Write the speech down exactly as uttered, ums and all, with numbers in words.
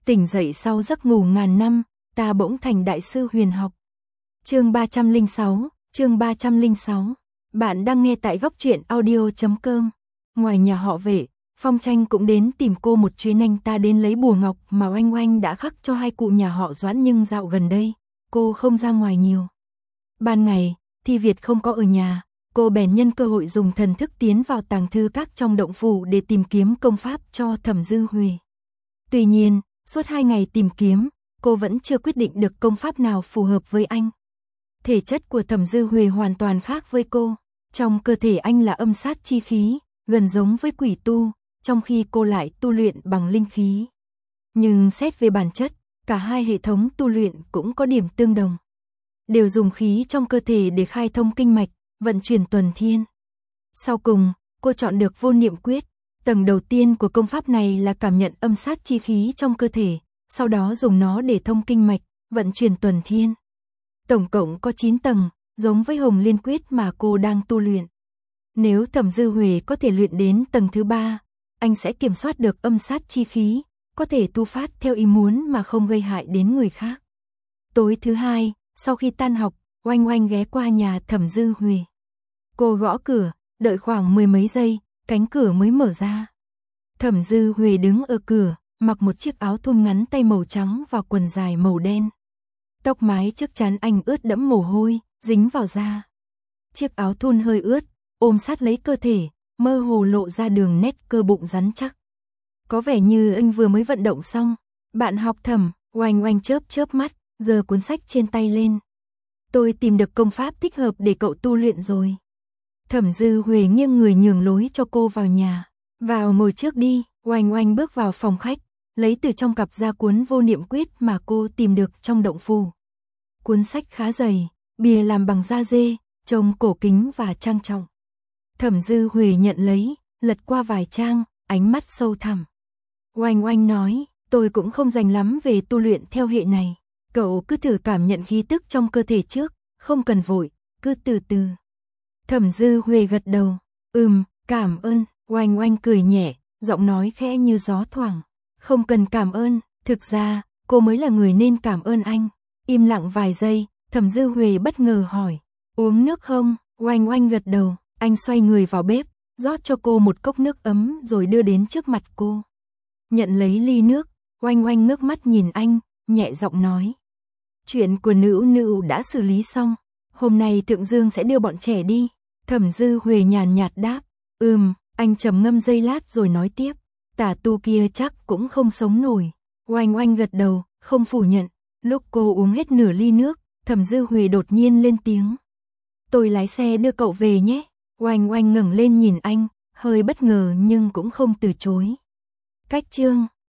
Tỉnh dậy sau giấc ngủ ngàn năm, ta bỗng thành đại sư huyền học. Chương ba trăm lẻ sáu, chương ba trăm lẻ sáu. Bạn đang nghe tại góc truyện audio chấm com. Ngoài nhà họ Vệ, Phong Tranh cũng đến tìm cô một chuyến, anh ta đến lấy bùa ngọc mà Oanh Oanh đã khắc cho hai cụ nhà họ Doãn, nhưng dạo gần đây, cô không ra ngoài nhiều. Ban ngày, Thi Việt không có ở nhà, cô bèn nhân cơ hội dùng thần thức tiến vào tàng thư các trong động phủ để tìm kiếm công pháp cho Thẩm Dư Huệ. Tuy nhiên, suốt hai ngày tìm kiếm, cô vẫn chưa quyết định được công pháp nào phù hợp với anh. Thể chất của Thẩm Dư Huệ hoàn toàn khác với cô, trong cơ thể anh là âm sát chi khí, gần giống với quỷ tu, trong khi cô lại tu luyện bằng linh khí. Nhưng xét về bản chất, cả hai hệ thống tu luyện cũng có điểm tương đồng. Đều dùng khí trong cơ thể để khai thông kinh mạch, vận chuyển tuần thiên. Sau cùng, cô chọn được vô niệm quyết. Tầng đầu tiên của công pháp này là cảm nhận âm sát chi khí trong cơ thể, sau đó dùng nó để thông kinh mạch, vận chuyển tuần thiên. Tổng cộng có chín tầng, giống với Hồng Liên quyết mà cô đang tu luyện. Nếu Thẩm Dư Huệ có thể luyện đến tầng thứ ba, anh sẽ kiểm soát được âm sát chi khí, có thể tu phát theo ý muốn mà không gây hại đến người khác. Tối thứ hai, sau khi tan học, Oanh Oanh ghé qua nhà Thẩm Dư Huệ. Cô gõ cửa, đợi khoảng mười mấy giây, cánh cửa mới mở ra. Thẩm Dư Huệ đứng ở cửa, mặc một chiếc áo thun ngắn tay màu trắng và quần dài màu đen. Tóc mái trước trán anh ướt đẫm mồ hôi, dính vào da. Chiếc áo thun hơi ướt, ôm sát lấy cơ thể, mơ hồ lộ ra đường nét cơ bụng rắn chắc. Có vẻ như anh vừa mới vận động xong. Bạn học Thẩm, Oanh Oanh chớp chớp mắt, giơ cuốn sách trên tay lên. Tôi tìm được công pháp thích hợp để cậu tu luyện rồi. Thẩm Dư Huệ nghiêng người nhường lối cho cô vào nhà. Vào ngồi trước đi. Oanh Oanh bước vào phòng khách, lấy từ trong cặp ra cuốn vô niệm quyết mà cô tìm được trong động phủ. Cuốn sách khá dày, bìa làm bằng da dê, trông cổ kính và trang trọng. Thẩm Dư Huệ nhận lấy, lật qua vài trang, ánh mắt sâu thẳm. Oanh Oanh nói, tôi cũng không rành lắm về tu luyện theo hệ này. Cậu cứ thử cảm nhận khí tức trong cơ thể trước, không cần vội, cứ từ từ. Thẩm Dư Huệ gật đầu, ừm, cảm ơn. Oanh Oanh cười nhẹ, giọng nói khẽ như gió thoảng. Không cần cảm ơn, thực ra, cô mới là người nên cảm ơn anh. Im lặng vài giây, Thẩm Dư Huệ bất ngờ hỏi, uống nước không? Oanh Oanh gật đầu, anh xoay người vào bếp, rót cho cô một cốc nước ấm rồi đưa đến trước mặt cô. Nhận lấy ly nước, Oanh Oanh ngước mắt nhìn anh, nhẹ giọng nói. Chuyện của Nữ Nữ đã xử lý xong, hôm nay Thượng Dương sẽ đưa bọn trẻ đi. Thẩm Dư Huệ nhàn nhạt đáp, ừm, anh trầm ngâm giây lát rồi nói tiếp, tà tu kia chắc cũng không sống nổi. Oanh Oanh gật đầu, không phủ nhận. Lúc cô uống hết nửa ly nước, Thẩm Dư Huệ đột nhiên lên tiếng. Tôi lái xe đưa cậu về nhé. Oanh Oanh ngẩng lên nhìn anh, hơi bất ngờ nhưng cũng không từ chối. Cách chương